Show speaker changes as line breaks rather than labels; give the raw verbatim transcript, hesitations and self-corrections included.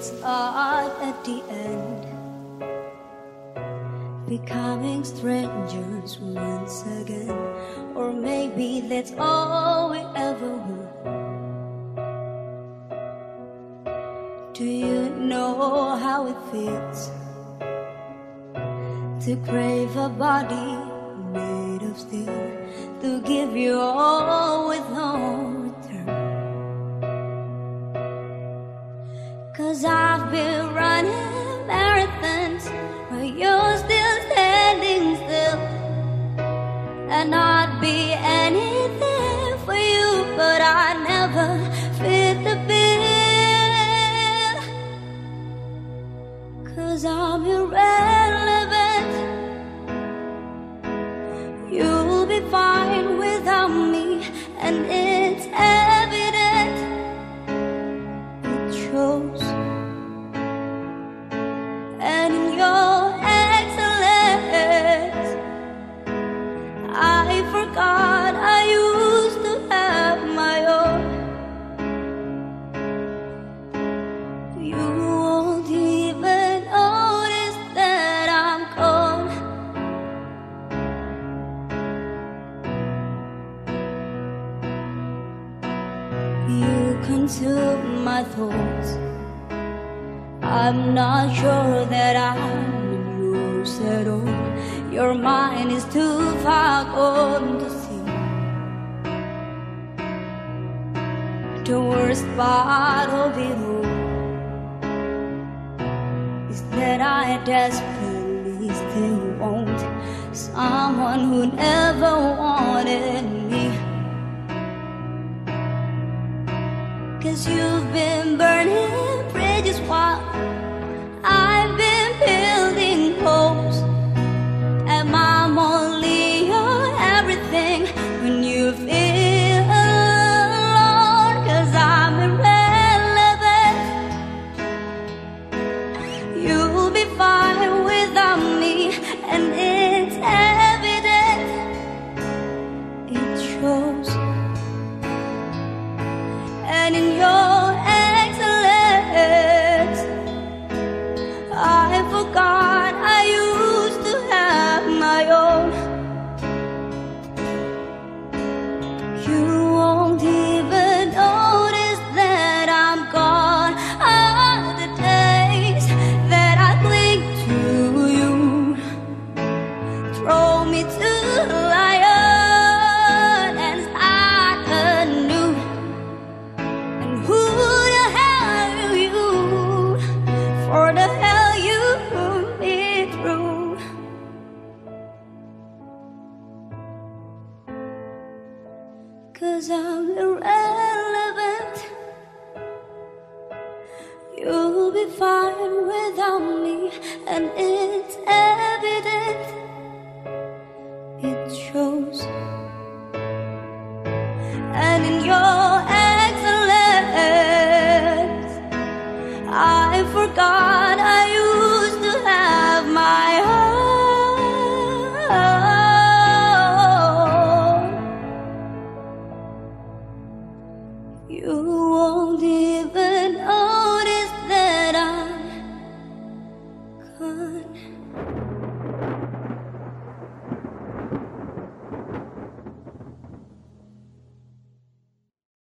it's odd at the end, becoming strangers once again. Or maybe that's all we ever were. Do you know how it feels to crave a body made of steel, to give you all with no return? 'Cause I've been running marathons while you're still standing still, and I'd be anything for you, but I never fit the bill. 'Cause I'm irrelevant. You'll be fine without me, and it's evident. It shows. And in your excellence, I forgot I used to have my own. You won't even notice that I'm gone. You consume my thoughts. I'm not sure that I'm yours at all. Your mind is too far gone to see. The worst part of it all is that I desperately still want someone who never wanted me. 'Cause you've been burning bridges while I've been building hopes. And I'm only your everything when you feel alone. 'Cause I'm irrelevant. You'll be fine without me, and it's evident. It shows. And in your excellence, I forgot I used to have my own. You won't even notice that I'm gone. All the days that I cling to you, throw me to the lion and start anew. And who the hell are you? For the hell you put me through. 'Cause I'm irrelevant. You'll be fine without me, and it's evident. It shows. And in your excellence, I forgot I used to have my own. You won't even notice that I'm gone.